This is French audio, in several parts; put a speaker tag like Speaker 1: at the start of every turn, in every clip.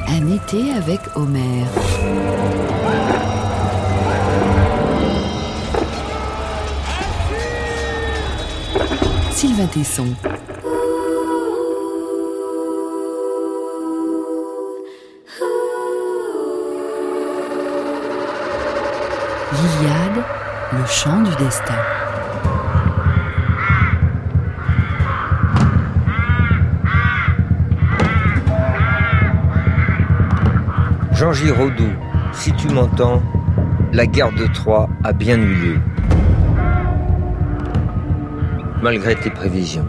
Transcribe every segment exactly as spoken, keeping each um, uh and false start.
Speaker 1: Un été avec Homère. Sylvain Tesson. L'Iliade, le chant du destin.
Speaker 2: Jean Giraudoux, si tu m'entends, la guerre de Troie a bien eu lieu. Malgré tes prévisions.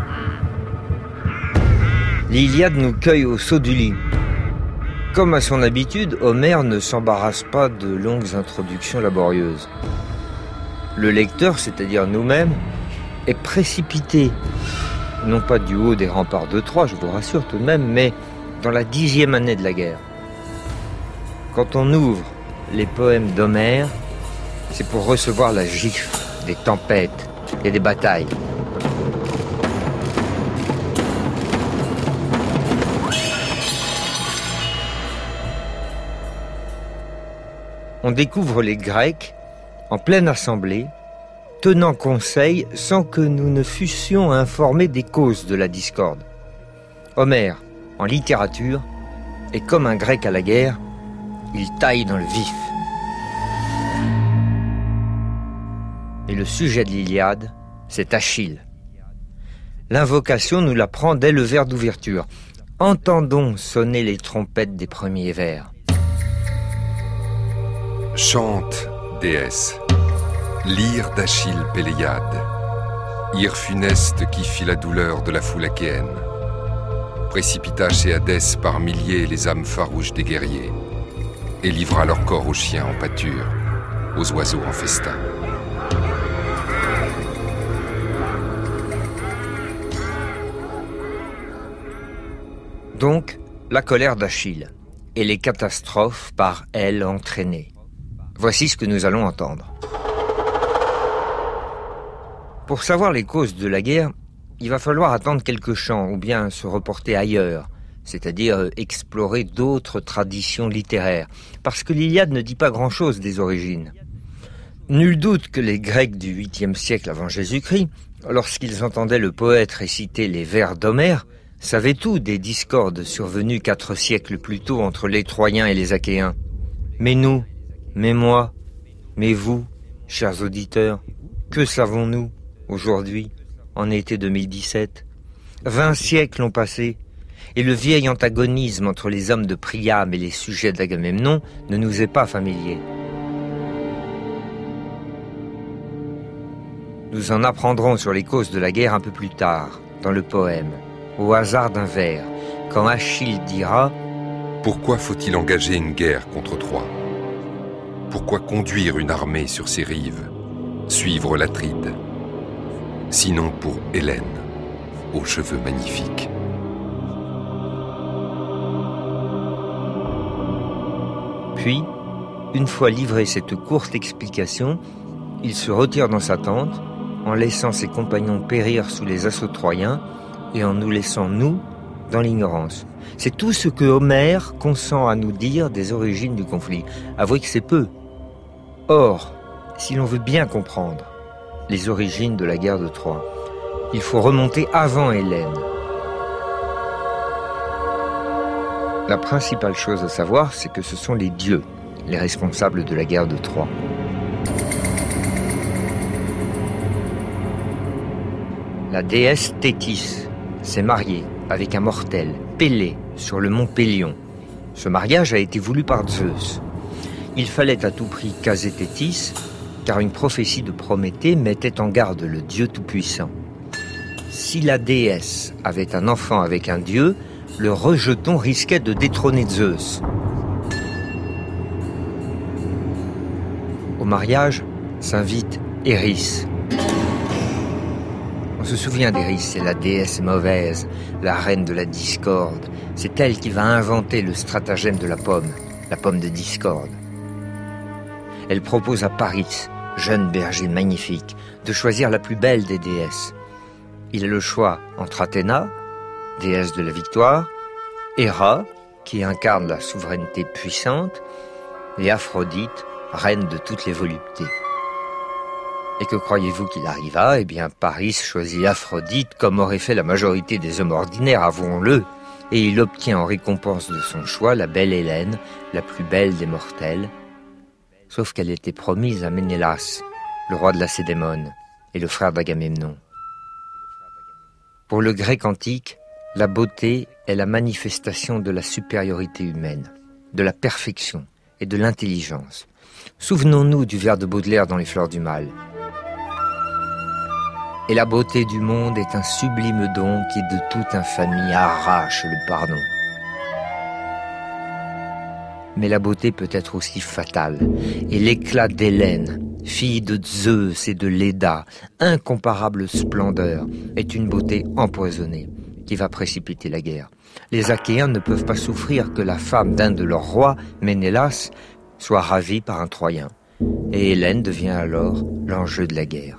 Speaker 2: L'Iliade nous cueille au saut du lit. Comme à son habitude, Homère ne s'embarrasse pas de longues introductions laborieuses. Le lecteur, c'est-à-dire nous-mêmes, est précipité, non pas du haut des remparts de Troie, je vous rassure tout de même, mais dans la dixième année de la guerre. Quand on ouvre les poèmes d'Homère, c'est pour recevoir la gifle des tempêtes et des batailles. On découvre les Grecs en pleine assemblée, tenant conseil sans que nous ne fussions informés des causes de la discorde. Homère, en littérature, est comme un Grec à la guerre, il taille dans le vif. Et le sujet de l'Iliade, c'est Achille. L'invocation nous la prend dès le vers d'ouverture. Entendons sonner les trompettes des premiers vers.
Speaker 3: Chante, déesse, lyre d'Achille Péléiade, ire funeste qui fit la douleur de la foule achéenne, précipita chez Hadès par milliers les âmes farouches des guerriers, et livra leur corps aux chiens en pâture, aux oiseaux en festin.
Speaker 2: Donc, la colère d'Achille et les catastrophes par elle entraînées. Voici ce que nous allons entendre. Pour savoir les causes de la guerre, il va falloir attendre quelques chants ou bien se reporter ailleurs, c'est-à-dire explorer d'autres traditions littéraires, parce que l'Iliade ne dit pas grand-chose des origines. Nul doute que les Grecs du huitième siècle avant Jésus-Christ, lorsqu'ils entendaient le poète réciter les vers d'Homère, savaient tout des discordes survenues quatre siècles plus tôt entre les Troyens et les Achéens. Mais nous, mais moi, mais vous, chers auditeurs, que savons-nous aujourd'hui, en été deux mille dix-sept ? Vingt siècles ont passé, et le vieil antagonisme entre les hommes de Priam et les sujets d'Agamemnon ne nous est pas familier. Nous en apprendrons sur les causes de la guerre un peu plus tard, dans le poème, au hasard d'un vers, quand Achille dira «
Speaker 3: Pourquoi faut-il engager une guerre contre Troie ? Pourquoi conduire une armée sur ses rives, suivre l'Atride, sinon pour Hélène, aux cheveux magnifiques ?»
Speaker 2: Puis, une fois livré cette courte explication, il se retire dans sa tente, en laissant ses compagnons périr sous les assauts troyens et en nous laissant, nous, dans l'ignorance. C'est tout ce que Homère consent à nous dire des origines du conflit. Avouez que c'est peu. Or, si l'on veut bien comprendre les origines de la guerre de Troie, il faut remonter avant Hélène. La principale chose à savoir, c'est que ce sont les dieux, les responsables de la guerre de Troie. La déesse Thétis s'est mariée avec un mortel, Pélée, sur le mont Pélion. Ce mariage a été voulu par Zeus. Il fallait à tout prix caser Thétis, car une prophétie de Prométhée mettait en garde le Dieu Tout-Puissant. Si la déesse avait un enfant avec un dieu, le rejeton risquait de détrôner Zeus. Au mariage s'invite Eris. On se souvient d'Eris, c'est la déesse mauvaise, la reine de la discorde. C'est elle qui va inventer le stratagème de la pomme, la pomme de discorde. Elle propose à Paris, jeune berger magnifique, de choisir la plus belle des déesses. Il a le choix entre Athéna, déesse de la victoire, Héra, qui incarne la souveraineté puissante, et Aphrodite, reine de toutes les voluptés. Et que croyez-vous qu'il arriva ? Eh bien, Paris choisit Aphrodite, comme aurait fait la majorité des hommes ordinaires, avouons-le, et il obtient en récompense de son choix la belle Hélène, la plus belle des mortelles, sauf qu'elle était promise à Ménélas, le roi de Lacédémone, et le frère d'Agamemnon. Pour le grec antique, la beauté est la manifestation de la supériorité humaine, de la perfection et de l'intelligence. Souvenons-nous du vers de Baudelaire dans Les Fleurs du Mal. Et la beauté du monde est un sublime don qui de toute infamie arrache le pardon. Mais la beauté peut être aussi fatale, et l'éclat d'Hélène, fille de Zeus et de Léda, incomparable splendeur, est une beauté empoisonnée qui va précipiter la guerre. Les Achéens ne peuvent pas souffrir que la femme d'un de leurs rois, Ménélas, soit ravie par un Troyen. Et Hélène devient alors l'enjeu de la guerre.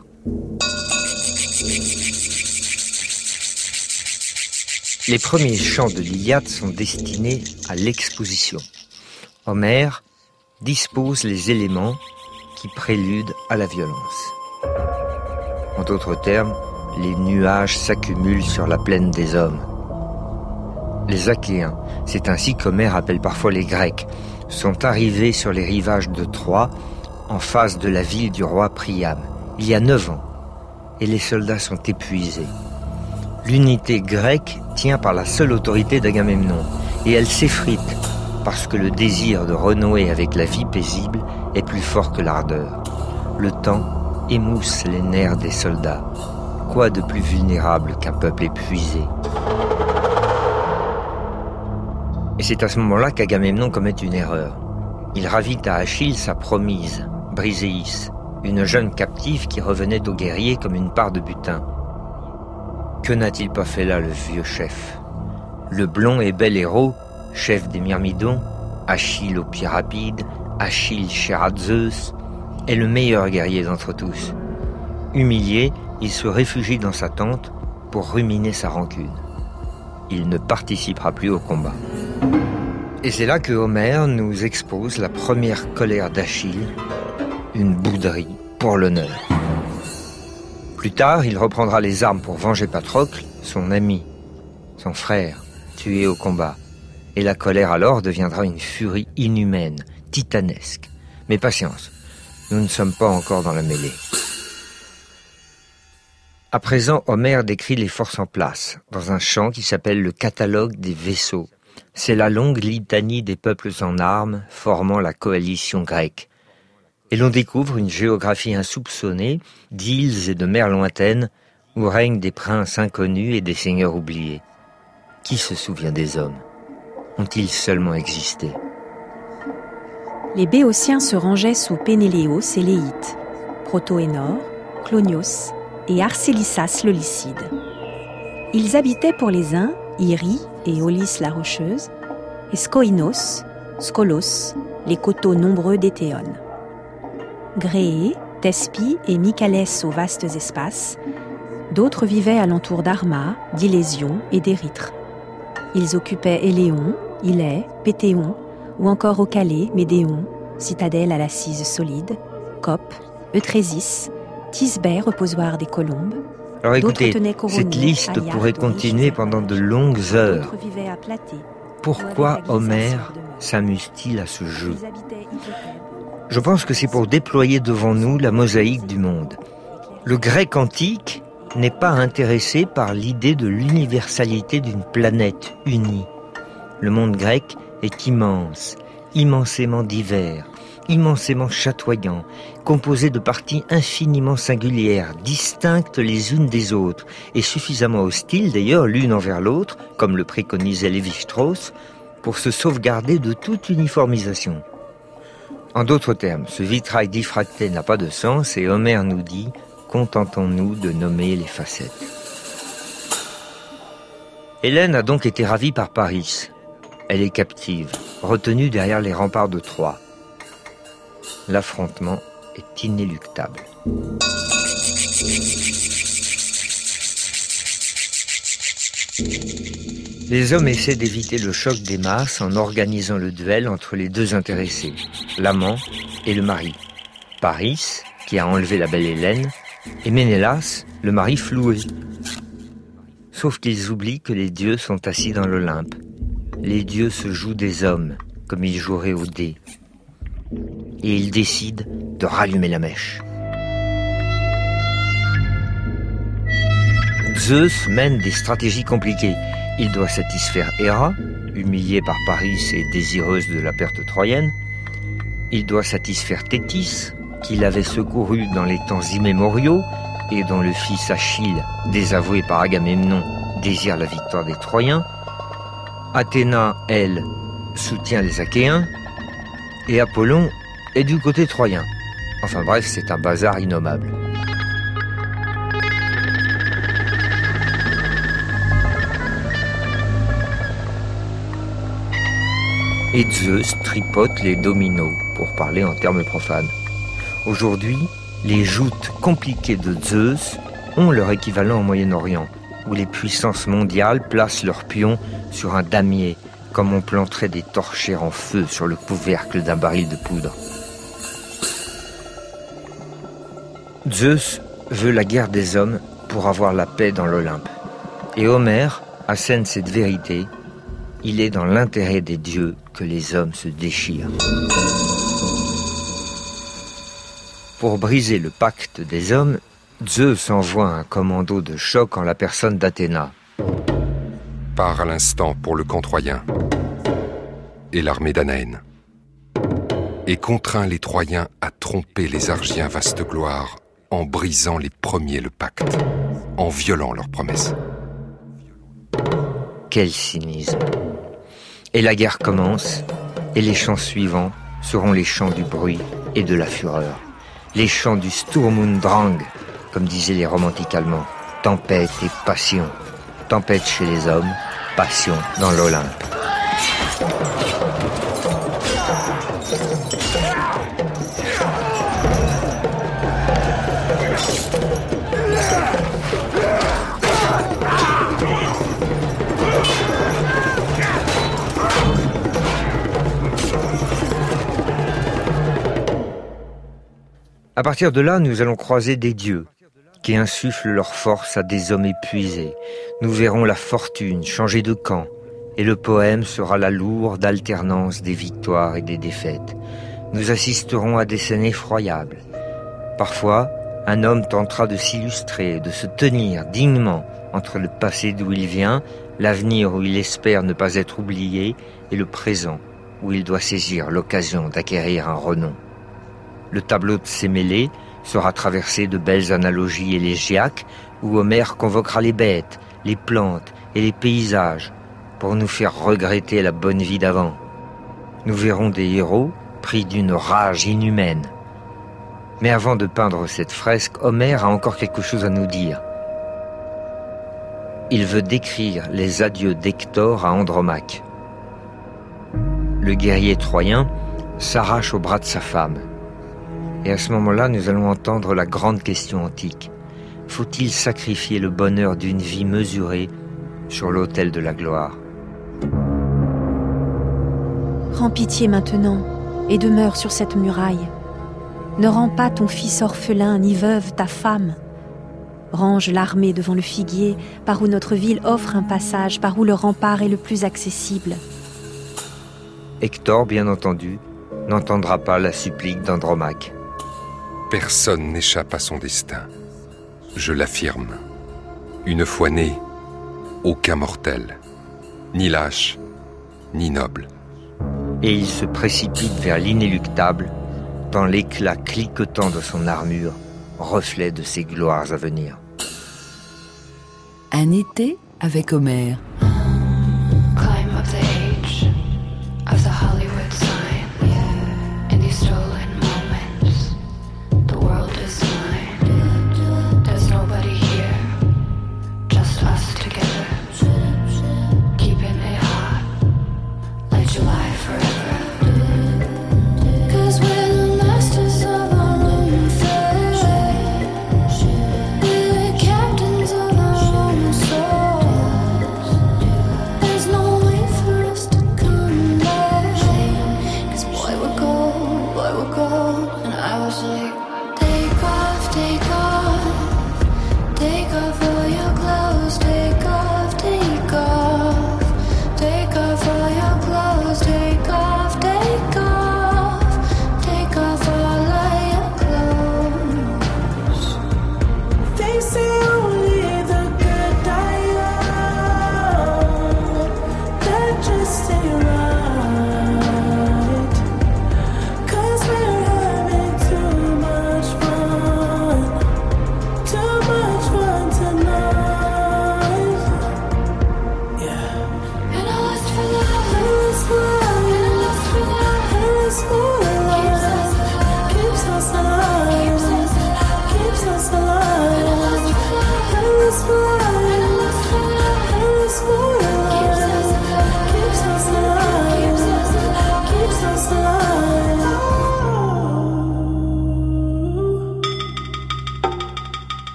Speaker 2: Les premiers chants de l'Iliade sont destinés à l'exposition. Homère dispose les éléments qui préludent à la violence. En d'autres termes, les nuages s'accumulent sur la plaine des hommes. Les Achéens, c'est ainsi qu'Homère appelle parfois les Grecs, sont arrivés sur les rivages de Troie, en face de la ville du roi Priam, il y a neuf ans, et les soldats sont épuisés. L'unité grecque tient par la seule autorité d'Agamemnon, et elle s'effrite, parce que le désir de renouer avec la vie paisible est plus fort que l'ardeur. Le temps émousse les nerfs des soldats. Quoi de plus vulnérable qu'un peuple épuisé ? Et c'est à ce moment-là qu'Agamemnon commet une erreur. Il ravit à Achille sa promise, Briséis, une jeune captive qui revenait aux guerriers comme une part de butin. Que n'a-t-il pas fait là, le vieux chef ? Le blond et bel héros, chef des Myrmidons, Achille au pied rapide, Achille cher à Zeus, est le meilleur guerrier d'entre tous. Humilié, il se réfugie dans sa tente pour ruminer sa rancune. Il ne participera plus au combat. Et c'est là que Homère nous expose la première colère d'Achille, une bouderie pour l'honneur. Plus tard, il reprendra les armes pour venger Patrocle, son ami, son frère, tué au combat. Et la colère alors deviendra une furie inhumaine, titanesque. Mais patience, nous ne sommes pas encore dans la mêlée. À présent, Homère décrit les forces en place, dans un chant qui s'appelle le catalogue des vaisseaux. C'est la longue litanie des peuples en armes formant la coalition grecque. Et l'on découvre une géographie insoupçonnée, d'îles et de mers lointaines, où règnent des princes inconnus et des seigneurs oubliés. Qui se souvient des hommes ? Ont-ils seulement existé ?
Speaker 4: Les Béotiens se rangeaient sous Pénéléos et Léite, Protoénor, Clonios et Arcélissas le Lycide. Ils habitaient pour les uns Irie et Aulis la Rocheuse, et Skoinos, Skolos, les coteaux nombreux d'Étéone. Gréé, Thespie et Mycalès aux vastes espaces, d'autres vivaient alentour d'Arma, d'Ilésion et d'Érythre. Ils occupaient Éléon, Ilais, Pétéon, ou encore Ocalée, Médéon, citadelle à l'assise solide, Cop, Eutrésis, Thisbé, reposoir des colombes.
Speaker 2: Alors écoutez, cette liste pourrait continuer pendant de longues heures. Pourquoi Homère s'amuse-t-il à ce jeu ? Je pense que c'est pour déployer devant nous la mosaïque du monde. Le grec antique n'est pas intéressé par l'idée de l'universalité d'une planète unie. Le monde grec est immense, immensément divers, immensément chatoyant, composé de parties infiniment singulières, distinctes les unes des autres, et suffisamment hostiles d'ailleurs l'une envers l'autre, comme le préconisait Lévi-Strauss, pour se sauvegarder de toute uniformisation. En d'autres termes, ce vitrail diffracté n'a pas de sens et Homère nous dit « Contentons-nous de nommer les facettes ». Hélène a donc été ravie par Paris. Elle est captive, retenue derrière les remparts de Troie. L'affrontement est inéluctable. Les hommes essaient d'éviter le choc des masses en organisant le duel entre les deux intéressés, l'amant et le mari. Paris, qui a enlevé la belle Hélène, et Ménélas, le mari floué. Sauf qu'ils oublient que les dieux sont assis dans l'Olympe. Les dieux se jouent des hommes, comme ils joueraient au dé. Et ils décident de rallumer la mèche. Zeus mène des stratégies compliquées. Il doit satisfaire Héra, humiliée par Paris et désireuse de la perte troyenne. Il doit satisfaire Thétis, qu'il avait secouru dans les temps immémoriaux et dont le fils Achille, désavoué par Agamemnon, désire la victoire des Troyens. Athéna, elle, soutient les Achéens. Et Apollon est du côté troyen. Enfin bref, c'est un bazar innommable. Et Zeus tripote les dominos, pour parler en termes profanes. Aujourd'hui, les joutes compliquées de Zeus ont leur équivalent au Moyen-Orient, où les puissances mondiales placent leurs pions sur un damier, comme on planterait des torchères en feu sur le couvercle d'un baril de poudre. Zeus veut la guerre des hommes pour avoir la paix dans l'Olympe. Et Homère assène cette vérité: il est dans l'intérêt des dieux que les hommes se déchirent. Pour briser le pacte des hommes, Zeus envoie un commando de choc en la personne d'Athéna.
Speaker 3: Part à l'instant pour le camp troyen et l'armée d'Anaène, et contraint les Troyens à tromper les Argiens vaste gloire en brisant les premiers le pacte, en violant leurs promesses.
Speaker 2: Quel cynisme! Et la guerre commence, et les chants suivants seront les chants du bruit et de la fureur. Les chants du Sturm und Drang, comme disaient les romantiques allemands. Tempête et passion. Tempête chez les hommes, passion dans l'Olympe. À partir de là, nous allons croiser des dieux qui insufflent leur force à des hommes épuisés. Nous verrons la fortune changer de camp et le poème sera la lourde alternance des victoires et des défaites. Nous assisterons à des scènes effroyables. Parfois, un homme tentera de s'illustrer, de se tenir dignement entre le passé d'où il vient, l'avenir où il espère ne pas être oublié et le présent où il doit saisir l'occasion d'acquérir un renom. Le tableau de Sémélé sera traversé de belles analogies élégiaques où Homère convoquera les bêtes, les plantes et les paysages pour nous faire regretter la bonne vie d'avant. Nous verrons des héros pris d'une rage inhumaine. Mais avant de peindre cette fresque, Homère a encore quelque chose à nous dire. Il veut décrire les adieux d'Hector à Andromaque. Le guerrier troyen s'arrache au bras de sa femme. Et à ce moment-là, nous allons entendre la grande question antique. Faut-il sacrifier le bonheur d'une vie mesurée sur l'autel de la gloire ?
Speaker 4: Rends pitié maintenant et demeure sur cette muraille. Ne rends pas ton fils orphelin ni veuve ta femme. Range l'armée devant le figuier, par où notre ville offre un passage, par où le rempart est le plus accessible.
Speaker 2: Hector, bien entendu, n'entendra pas la supplique d'Andromaque.
Speaker 3: Personne n'échappe à son destin. Je l'affirme. Une fois né, aucun mortel, ni lâche, ni noble.
Speaker 2: Et il se précipite vers l'inéluctable, dans l'éclat cliquetant de son armure, reflet de ses gloires à venir.
Speaker 1: Un été avec Homère.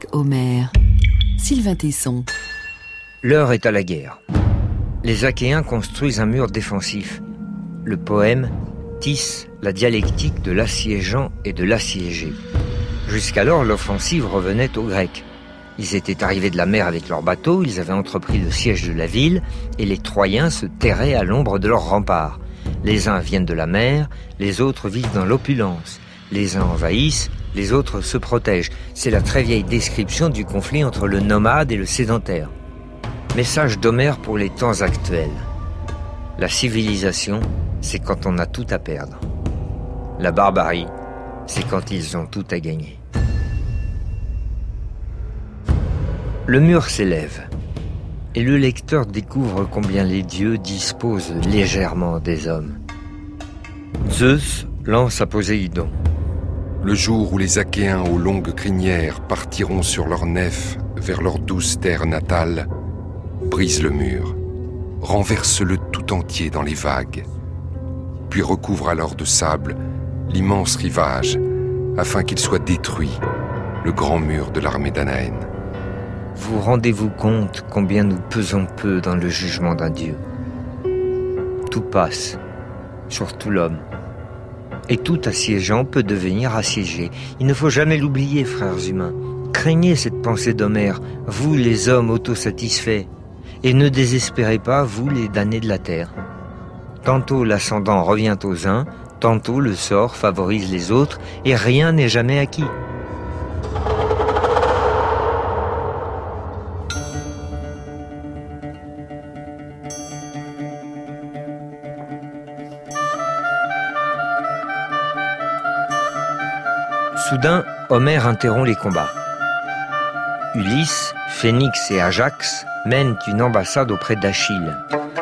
Speaker 1: avec Homère. Sylvain Tesson.
Speaker 2: L'heure est à la guerre. Les Achéens construisent un mur défensif. Le poème tisse la dialectique de l'assiégeant et de l'assiégé. Jusqu'alors, l'offensive revenait aux Grecs. Ils étaient arrivés de la mer avec leurs bateaux, ils avaient entrepris le siège de la ville, et les Troyens se terraient à l'ombre de leurs remparts. Les uns viennent de la mer, les autres vivent dans l'opulence. Les uns envahissent, les autres se protègent. C'est la très vieille description du conflit entre le nomade et le sédentaire. Message d'Homère pour les temps actuels. La civilisation, c'est quand on a tout à perdre. La barbarie, c'est quand ils ont tout à gagner. Le mur s'élève, et le lecteur découvre combien les dieux disposent légèrement des hommes. Zeus lance à Poséidon.
Speaker 3: Le jour où les Achéens aux longues crinières partiront sur leur nef vers leur douce terre natale, brise le mur, renverse-le tout entier dans les vagues, puis recouvre alors de sable l'immense rivage, afin qu'il soit détruit, le grand mur de l'armée danaenne.
Speaker 2: Vous rendez-vous compte combien nous pesons peu dans le jugement d'un Dieu? Tout passe, surtout l'homme. Et tout assiégeant peut devenir assiégé. Il ne faut jamais l'oublier, frères humains. Craignez cette pensée d'Homère, vous les hommes autosatisfaits. Et ne désespérez pas, vous les damnés de la terre. Tantôt l'ascendant revient aux uns, tantôt le sort favorise les autres, et rien n'est jamais acquis. Soudain, Homère interrompt les combats. Ulysse, Phénix et Ajax mènent une ambassade auprès d'Achille.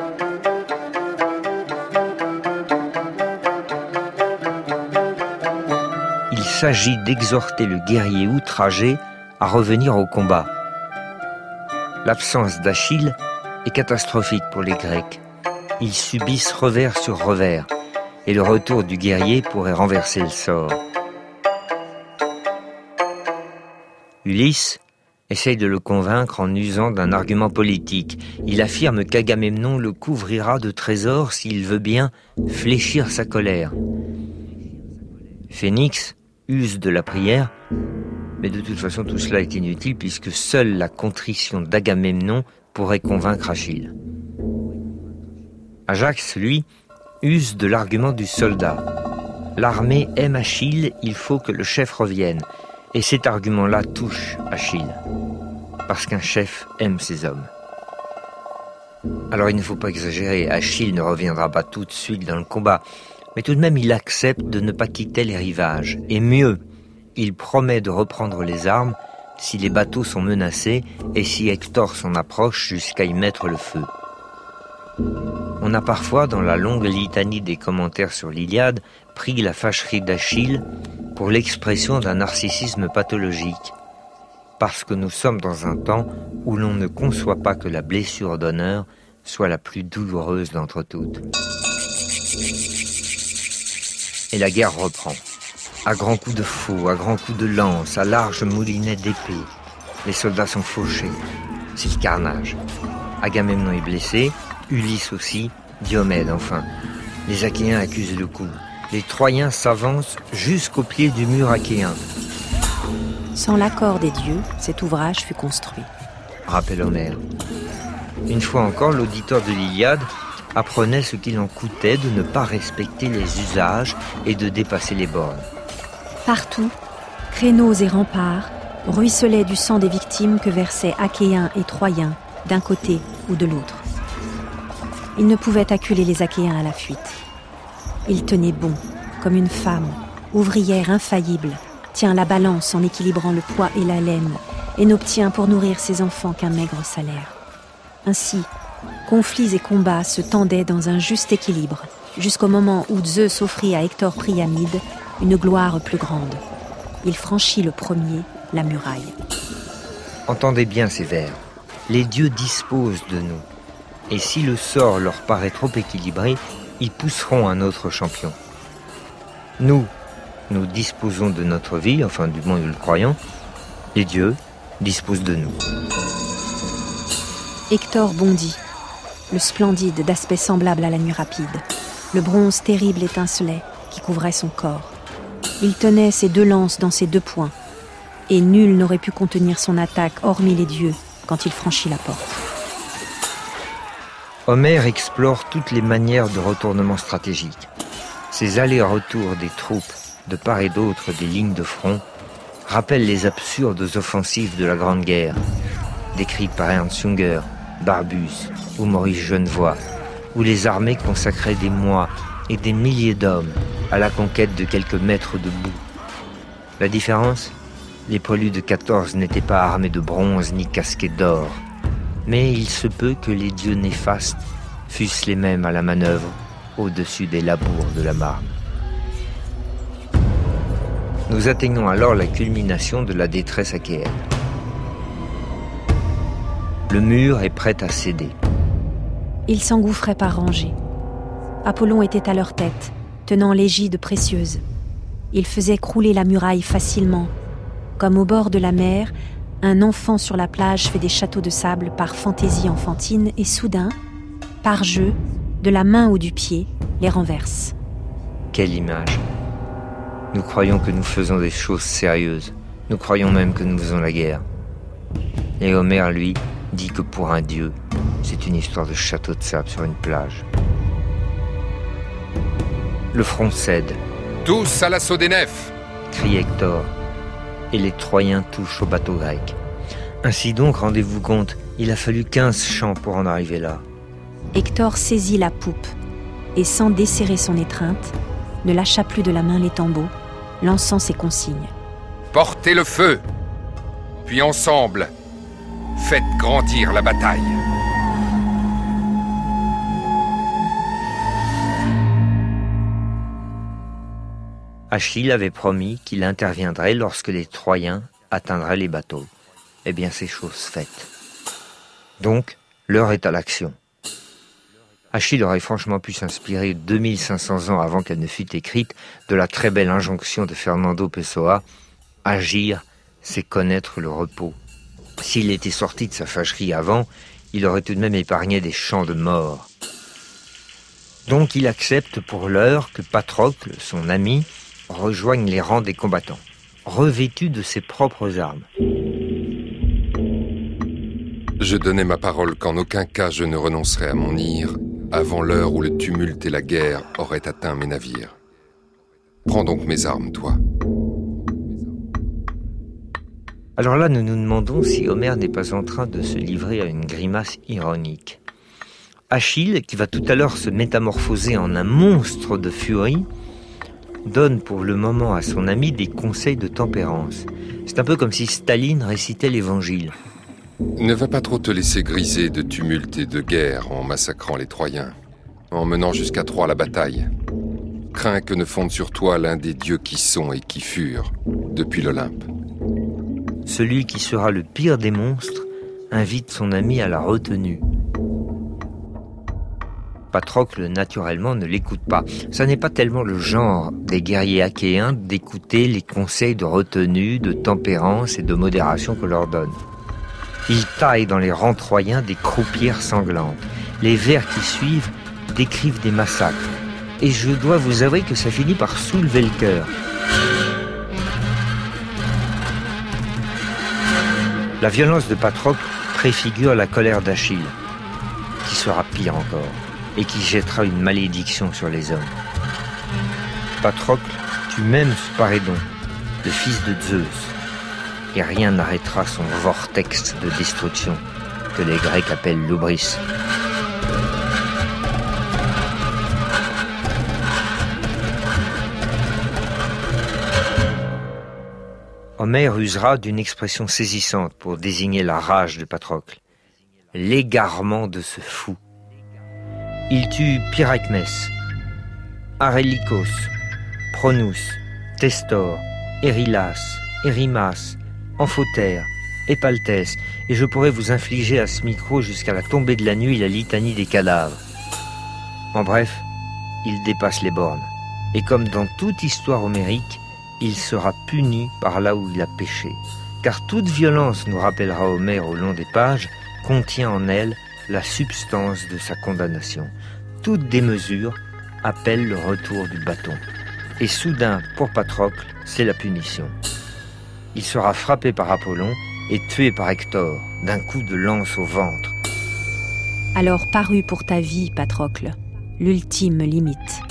Speaker 2: Il s'agit d'exhorter le guerrier outragé à revenir au combat. L'absence d'Achille est catastrophique pour les Grecs. Ils subissent revers sur revers, et le retour du guerrier pourrait renverser le sort. Ulysse essaye de le convaincre en usant d'un argument politique. Il affirme qu'Agamemnon le couvrira de trésors s'il veut bien fléchir sa colère. Phénix use de la prière, mais de toute façon tout cela est inutile puisque seule la contrition d'Agamemnon pourrait convaincre Achille. Ajax, lui, use de l'argument du soldat. L'armée aime Achille, il faut que le chef revienne. Et cet argument-là touche Achille, parce qu'un chef aime ses hommes. Alors il ne faut pas exagérer, Achille ne reviendra pas tout de suite dans le combat, mais tout de même il accepte de ne pas quitter les rivages. Et mieux, il promet de reprendre les armes si les bateaux sont menacés et si Hector s'en approche jusqu'à y mettre le feu. On a parfois, dans la longue litanie des commentaires sur l'Iliade, pris la fâcherie d'Achille pour l'expression d'un narcissisme pathologique, parce que nous sommes dans un temps où l'on ne conçoit pas que la blessure d'honneur soit la plus douloureuse d'entre toutes. Et la guerre reprend, à grands coups de faux, à grands coups de lance, à larges moulinets d'épée. Les soldats sont fauchés, c'est le carnage. Agamemnon est blessé, Ulysse aussi, Diomède enfin. Les Achéens accusent le coup. Les Troyens s'avancent jusqu'au pied du mur achéen.
Speaker 4: Sans l'accord des dieux, cet ouvrage fut construit.
Speaker 2: Rappelle Homère. Une fois encore, l'auditeur de l'Iliade apprenait ce qu'il en coûtait de ne pas respecter les usages et de dépasser les bornes.
Speaker 4: Partout, créneaux et remparts ruisselaient du sang des victimes que versaient Achéens et Troyens, d'un côté ou de l'autre. Ils ne pouvaient acculer les Achéens à la fuite. Il tenait bon, comme une femme, ouvrière infaillible, tient la balance en équilibrant le poids et la laine, et n'obtient pour nourrir ses enfants qu'un maigre salaire. Ainsi, conflits et combats se tendaient dans un juste équilibre, jusqu'au moment où Zeus offrit à Hector Priamide une gloire plus grande. Il franchit le premier la muraille.
Speaker 2: Entendez bien ces vers. Les dieux disposent de nous, et si le sort leur paraît trop équilibré, ils pousseront un autre champion. Nous, nous disposons de notre vie, enfin du moins nous le croyons. Les dieux, dispose de nous.
Speaker 4: Hector bondit, le splendide d'aspect semblable à la nuit rapide. Le bronze terrible étincelait qui couvrait son corps. Il tenait ses deux lances dans ses deux poings, et nul n'aurait pu contenir son attaque hormis les dieux quand il franchit la porte.
Speaker 2: Homère explore toutes les manières de retournement stratégique. Ces allers-retours des troupes de part et d'autre des lignes de front rappellent les absurdes offensives de la Grande Guerre, décrites par Ernst Junger, Barbus ou Maurice Genevoix, où les armées consacraient des mois et des milliers d'hommes à la conquête de quelques mètres de boue. La différence ? Les poilus de quatorze n'étaient pas armés de bronze ni casqués d'or, mais il se peut que les dieux néfastes fussent les mêmes à la manœuvre au-dessus des labours de la Marne. Nous atteignons alors la culmination de la détresse achéenne. Le mur est prêt à céder.
Speaker 4: Ils s'engouffraient par rangées. Apollon était à leur tête, tenant l'égide précieuse. Il faisait crouler la muraille facilement. Comme au bord de la mer, un enfant sur la plage fait des châteaux de sable par fantaisie enfantine et soudain, par jeu, de la main ou du pied, les renverse.
Speaker 2: Quelle image! Nous croyons que nous faisons des choses sérieuses. Nous croyons même que nous faisons la guerre. Et Homère, lui, dit que pour un dieu, c'est une histoire de château de sable sur une plage. Le front cède.
Speaker 3: Tous à l'assaut des nefs!
Speaker 2: Crie Hector. Et les Troyens touchent au bateau grec. Ainsi donc, rendez-vous compte, il a fallu quinze chants pour en arriver là.
Speaker 4: Hector saisit la poupe et, sans desserrer son étreinte, ne lâcha plus de la main les tambours, lançant ses consignes.
Speaker 3: Portez le feu, puis ensemble, faites grandir la bataille.
Speaker 2: Achille avait promis qu'il interviendrait lorsque les Troyens atteindraient les bateaux. Eh bien, c'est chose faite. Donc, l'heure est à l'action. Achille aurait franchement pu s'inspirer deux mille cinq cents ans avant qu'elle ne fût écrite de la très belle injonction de Fernando Pessoa « Agir, c'est connaître le repos ». S'il était sorti de sa fâcherie avant, il aurait tout de même épargné des champs de mort. Donc il accepte pour l'heure que Patrocle, son ami, rejoigne les rangs des combattants, revêtu de ses propres armes.
Speaker 3: Je donnais ma parole qu'en aucun cas je ne renoncerais à mon ire avant l'heure où le tumulte et la guerre auraient atteint mes navires. Prends donc mes armes, toi.
Speaker 2: Alors là, nous nous demandons si Homère n'est pas en train de se livrer à une grimace ironique. Achille, qui va tout à l'heure se métamorphoser en un monstre de furie, donne pour le moment à son ami des conseils de tempérance. C'est un peu comme si Staline récitait l'Évangile.
Speaker 3: Ne va pas trop te laisser griser de tumulte et de guerre en massacrant les Troyens, en menant jusqu'à Troie la bataille. Crains que ne fonde sur toi l'un des dieux qui sont et qui furent depuis l'Olympe.
Speaker 2: Celui qui sera le pire des monstres invite son ami à la retenue. Patrocle, naturellement, ne l'écoute pas. Ça n'est pas tellement le genre des guerriers achéens d'écouter les conseils de retenue, de tempérance et de modération qu'on leur donne. Ils taillent dans les rangs troyens des croupières sanglantes. Les vers qui suivent décrivent des massacres. Et je dois vous avouer que ça finit par soulever le cœur. La violence de Patrocle préfigure la colère d'Achille, qui sera pire encore, et qui jettera une malédiction sur les hommes. Patrocle tue même Sparédon, le fils de Zeus, et rien n'arrêtera son vortex de destruction, que les Grecs appellent l'Oubris. Homère usera d'une expression saisissante pour désigner la rage de Patrocle. L'égarement de ce fou. Il tue Pyracmès, Arélikos, Pronous, Testor, Erilas, Erimas, Amphotère, Épaltès, et je pourrais vous infliger à ce micro jusqu'à la tombée de la nuit la litanie des cadavres. En bref, il dépasse les bornes. Et comme dans toute histoire homérique, il sera puni par là où il a péché. car toute violence, nous rappellera Homère au long des pages, contient en elle la substance de sa condamnation. Toute démesure appelle le retour du bâton. Et soudain, pour Patrocle, c'est la punition. Il sera frappé par Apollon et tué par Hector, d'un coup de lance au ventre.
Speaker 4: Alors parut pour ta vie, Patrocle, l'ultime limite.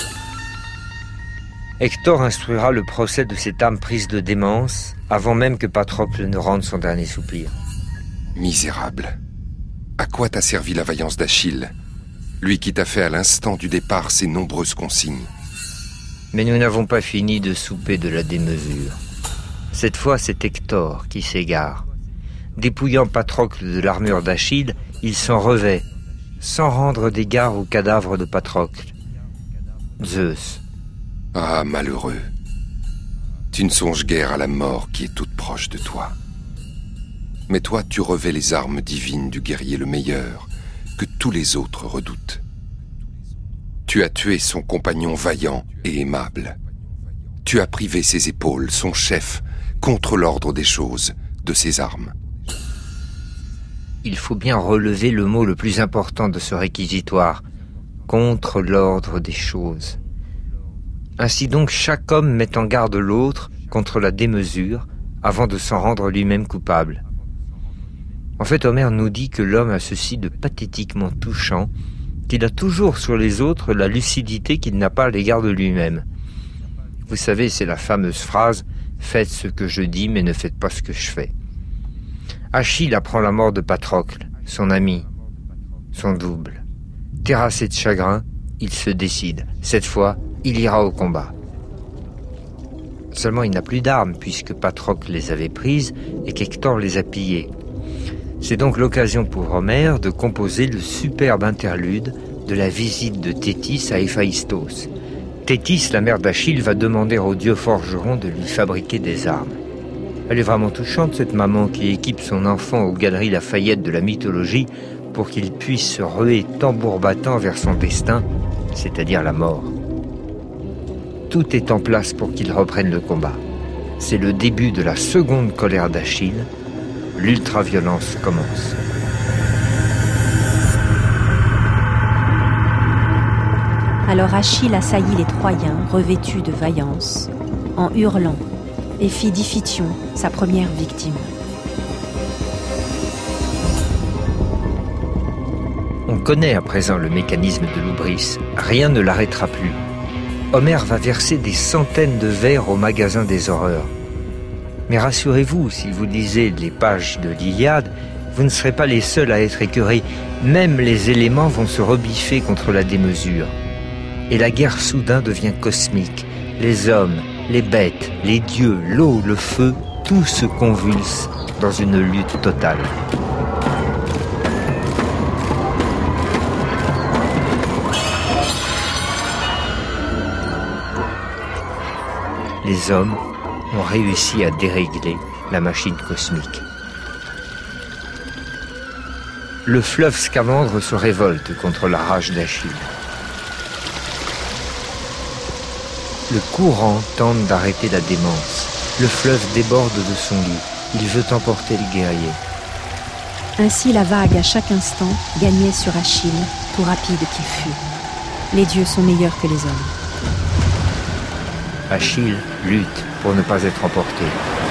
Speaker 2: Hector instruira le procès de cette âme prise de démence, avant même que Patrocle ne rende son dernier soupir.
Speaker 3: Misérable, à quoi t'a servi la vaillance d'Achille, lui qui t'a fait à l'instant du départ ses nombreuses consignes?
Speaker 2: Mais nous n'avons pas fini de souper de la démesure. Cette fois, c'est Hector qui s'égare. Dépouillant Patrocle de l'armure d'Achille, il s'en revêt, sans rendre d'égard au cadavre de Patrocle. Zeus.
Speaker 3: Ah, malheureux, tu ne songes guère à la mort qui est toute proche de toi. Mais toi, tu revêts les armes divines du guerrier le meilleur, que tous les autres redoutent. Tu as tué son compagnon vaillant et aimable. Tu as privé ses épaules, son chef, contre l'ordre des choses, de ses armes.
Speaker 2: Il faut bien relever le mot le plus important de ce réquisitoire, contre l'ordre des choses. Ainsi donc, chaque homme met en garde l'autre contre la démesure avant de s'en rendre lui-même coupable. En fait, Homère nous dit que l'homme a ceci de pathétiquement touchant, qu'il a toujours sur les autres la lucidité qu'il n'a pas à l'égard de lui-même. Vous savez, c'est la fameuse phrase « Faites ce que je dis, mais ne faites pas ce que je fais ». Achille apprend la mort de Patrocle, son ami, son double. Terrassé de chagrin, il se décide. Cette fois, il ira au combat. Seulement, il n'a plus d'armes, puisque Patrocle les avait prises et qu'Hector les a pillées. C'est donc l'occasion pour Homère de composer le superbe interlude de la visite de Thétis à Héphaïstos. Thétis, la mère d'Achille, va demander au dieu forgeron de lui fabriquer des armes. Elle est vraiment touchante, cette maman qui équipe son enfant aux Galeries Lafayette de la mythologie pour qu'il puisse se ruer tambour battant vers son destin, c'est-à-dire la mort. Tout est en place pour qu'il reprenne le combat. C'est le début de la seconde colère d'Achille. L'ultra-violence commence.
Speaker 4: Alors Achille assaillit les Troyens revêtus de vaillance, en hurlant, et fit d'Iphition sa première victime.
Speaker 2: On connaît à présent le mécanisme de l'Oubris. Rien ne l'arrêtera plus. Homère va verser des centaines de vers au magasin des horreurs. Mais rassurez-vous, si vous lisez les pages de l'Iliade, vous ne serez pas les seuls à être écœurés. Même les éléments vont se rebiffer contre la démesure. Et la guerre soudain devient cosmique. Les hommes, les bêtes, les dieux, l'eau, le feu, tout se convulse dans une lutte totale. Les hommes ont réussi à dérégler la machine cosmique. Le fleuve Scamandre se révolte contre la rage d'Achille. Le courant tente d'arrêter la démence. Le fleuve déborde de son lit. Il veut emporter le guerrier.
Speaker 4: Ainsi la vague à chaque instant gagnait sur Achille, tout rapide qu'il fut. Les dieux sont meilleurs que les hommes.
Speaker 2: Achille lutte pour ne pas être emporté.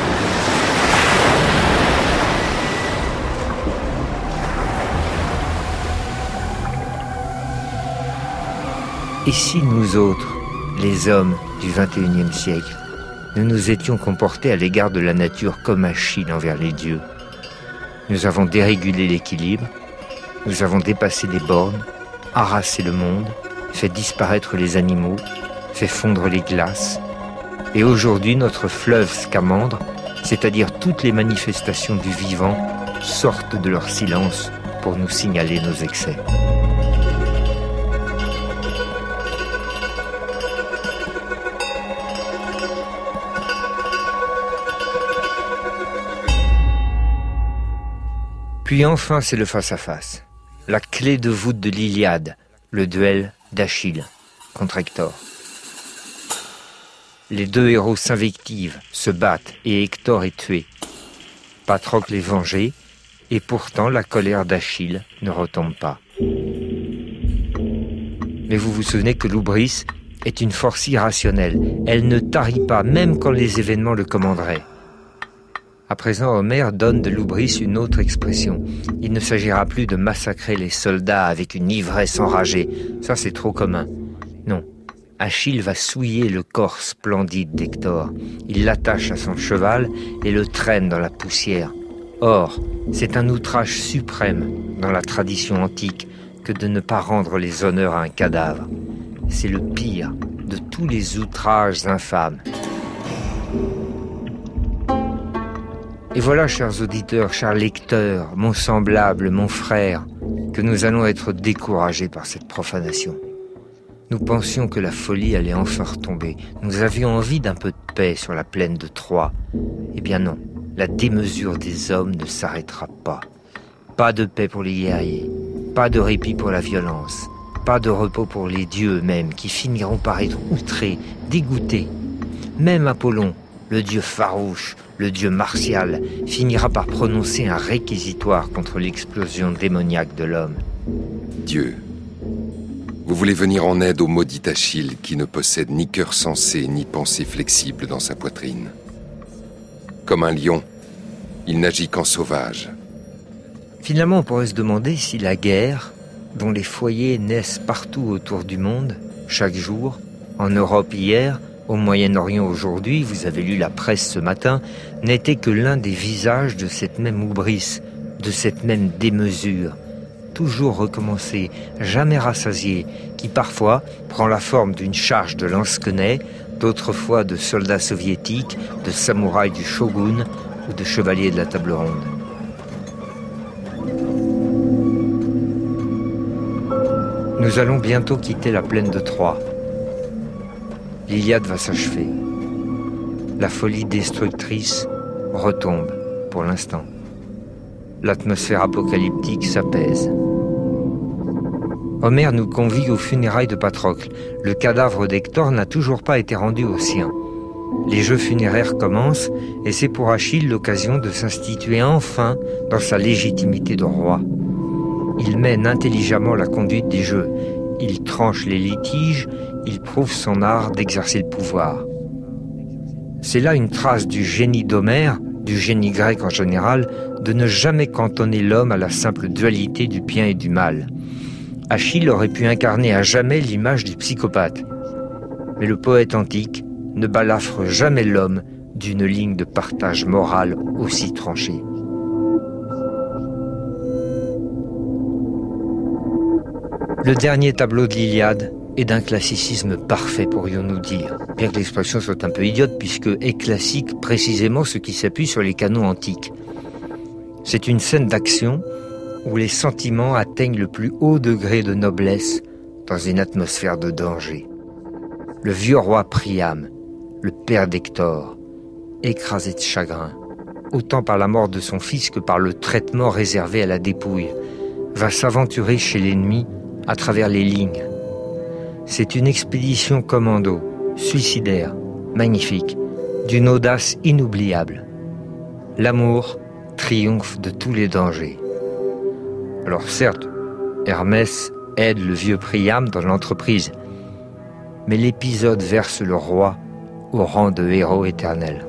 Speaker 2: Et si nous autres, les hommes du vingt et unième siècle, nous nous étions comportés à l'égard de la nature comme Achille envers les dieux? Nous avons dérégulé l'équilibre, nous avons dépassé les bornes, harassé le monde, fait disparaître les animaux, fait fondre les glaces. Et aujourd'hui, notre fleuve Scamandre, c'est-à-dire toutes les manifestations du vivant, sortent de leur silence pour nous signaler nos excès. Puis enfin, c'est le face-à-face. La clé de voûte de l'Iliade, le duel d'Achille contre Hector. Les deux héros s'invectivent, se battent et Hector est tué. Patrocle est vengé, et pourtant la colère d'Achille ne retombe pas. Mais vous vous souvenez que l'oubris est une force irrationnelle. Elle ne tarit pas, même quand les événements le commanderaient. À présent, Homère donne de l'oubris une autre expression. Il ne s'agira plus de massacrer les soldats avec une ivresse enragée. Ça, c'est trop commun. Non. Achille va souiller le corps splendide d'Hector. Il l'attache à son cheval et le traîne dans la poussière. Or, c'est un outrage suprême dans la tradition antique que de ne pas rendre les honneurs à un cadavre. C'est le pire de tous les outrages infâmes. Et voilà, chers auditeurs, chers lecteurs, mon semblable, mon frère, que nous allons être découragés par cette profanation. Nous pensions que la folie allait enfin retomber. Nous avions envie d'un peu de paix sur la plaine de Troie. Eh bien non, la démesure des hommes ne s'arrêtera pas. Pas de paix pour les guerriers, pas de répit pour la violence, pas de repos pour les dieux eux-mêmes qui finiront par être outrés, dégoûtés. Même Apollon, le dieu farouche, le dieu martial, finira par prononcer un réquisitoire contre l'explosion démoniaque de l'homme.
Speaker 3: Dieu, vous voulez venir en aide au maudit Achille qui ne possède ni cœur sensé ni pensée flexible dans sa poitrine. Comme un lion, il n'agit qu'en sauvage.
Speaker 2: Finalement, on pourrait se demander si la guerre, dont les foyers naissent partout autour du monde, chaque jour, en Europe hier, au Moyen-Orient aujourd'hui, vous avez lu la presse ce matin, n'était que l'un des visages de cette même hubris, de cette même démesure, toujours recommencée, jamais rassasiée, qui parfois prend la forme d'une charge de lance-quenets, d'autres fois de soldats soviétiques, de samouraïs du shogun ou de chevaliers de la table ronde. Nous allons bientôt quitter la plaine de Troie. L'Iliade va s'achever. La folie destructrice retombe, pour l'instant. L'atmosphère apocalyptique s'apaise. Homère nous convie aux funérailles de Patrocle. Le cadavre d'Hector n'a toujours pas été rendu aux siens. Les jeux funéraires commencent et c'est pour Achille l'occasion de s'instituer enfin dans sa légitimité de roi. Il mène intelligemment la conduite des jeux. Il tranche les litiges, il prouve son art d'exercer le pouvoir. C'est là une trace du génie d'Homère, du génie grec en général, de ne jamais cantonner l'homme à la simple dualité du bien et du mal. Achille aurait pu incarner à jamais l'image du psychopathe. Mais le poète antique ne balafre jamais l'homme d'une ligne de partage moral aussi tranchée. Le dernier tableau de l'Iliade est d'un classicisme parfait, pourrions-nous dire. Bien que l'expression soit un peu idiote, puisque est classique précisément ce qui s'appuie sur les canons antiques. C'est une scène d'action où les sentiments atteignent le plus haut degré de noblesse dans une atmosphère de danger. Le vieux roi Priam, le père d'Hector, écrasé de chagrin, autant par la mort de son fils que par le traitement réservé à la dépouille, va s'aventurer chez l'ennemi à travers les lignes. C'est une expédition commando, suicidaire, magnifique, d'une audace inoubliable. L'amour triomphe de tous les dangers. Alors certes, Hermès aide le vieux Priam dans l'entreprise, mais l'épisode verse le roi au rang de héros éternel.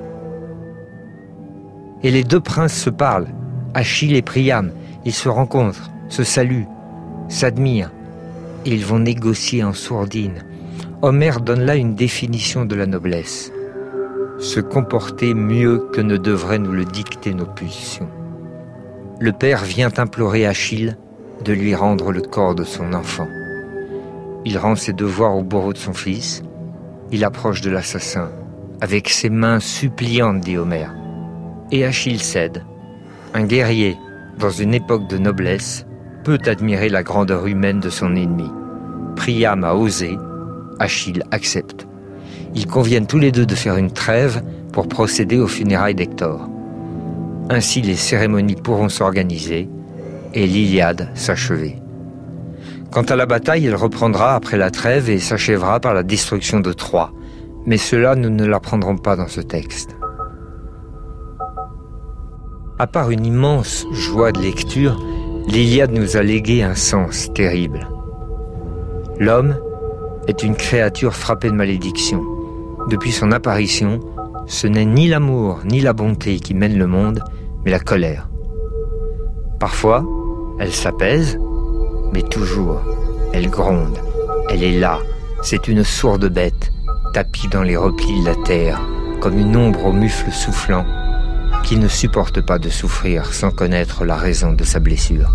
Speaker 2: Et les deux princes se parlent, Achille et Priam. Ils se rencontrent, se saluent, s'admirent, et ils vont négocier en sourdine. Homère donne là une définition de la noblesse. Se comporter mieux que ne devraient nous le dicter nos pulsions. Le père vient implorer Achille de lui rendre le corps de son enfant. Il rend ses devoirs au bourreau de son fils. Il approche de l'assassin, avec ses mains suppliantes, dit Homère. Et Achille cède. Un guerrier, dans une époque de noblesse, peut admirer la grandeur humaine de son ennemi. Priam a osé, Achille accepte. Ils conviennent tous les deux de faire une trêve pour procéder aux funérailles d'Hector. Ainsi les cérémonies pourront s'organiser et l'Iliade s'achever. Quant à la bataille, elle reprendra après la trêve et s'achèvera par la destruction de Troie. Mais cela, nous ne l'apprendrons pas dans ce texte. À part une immense joie de lecture, l'Iliade nous a légué un sens terrible. L'homme est une créature frappée de malédiction. Depuis son apparition, ce n'est ni l'amour ni la bonté qui mènent le monde, mais la colère. Parfois, elle s'apaise, mais toujours, elle gronde. Elle est là, c'est une sourde bête, tapie dans les replis de la terre, comme une ombre au mufle soufflant, qui ne supporte pas de souffrir sans connaître la raison de sa blessure.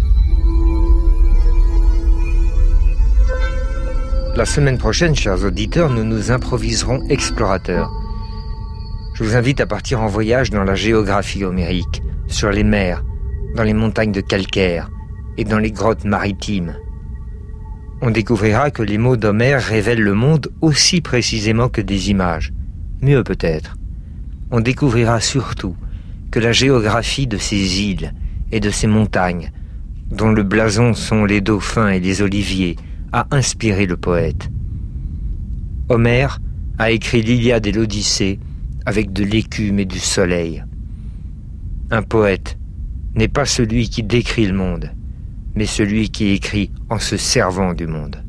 Speaker 2: La semaine prochaine, chers auditeurs, nous nous improviserons explorateurs. Je vous invite à partir en voyage dans la géographie homérique, sur les mers, dans les montagnes de calcaire et dans les grottes maritimes. On découvrira que les mots d'Homère révèlent le monde aussi précisément que des images. Mieux peut-être. On découvrira surtout que la géographie de ces îles et de ces montagnes, dont le blason sont les dauphins et les oliviers, a inspiré le poète. Homère a écrit l'Iliade et l'Odyssée avec de l'écume et du soleil. Un poète n'est pas celui qui décrit le monde, mais celui qui écrit en se servant du monde.